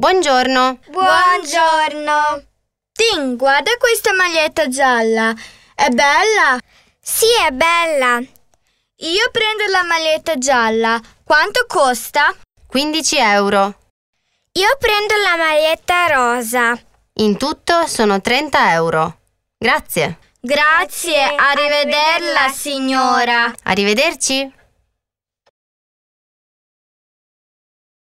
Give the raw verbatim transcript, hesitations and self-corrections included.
Buongiorno. Buongiorno. Tin, guarda questa maglietta gialla. È bella? Sì, è bella. Io prendo la maglietta gialla. Quanto costa? quindici euro. Io prendo la maglietta rosa. In tutto sono trenta euro. Grazie. Grazie, arrivederla, signora. Arrivederci.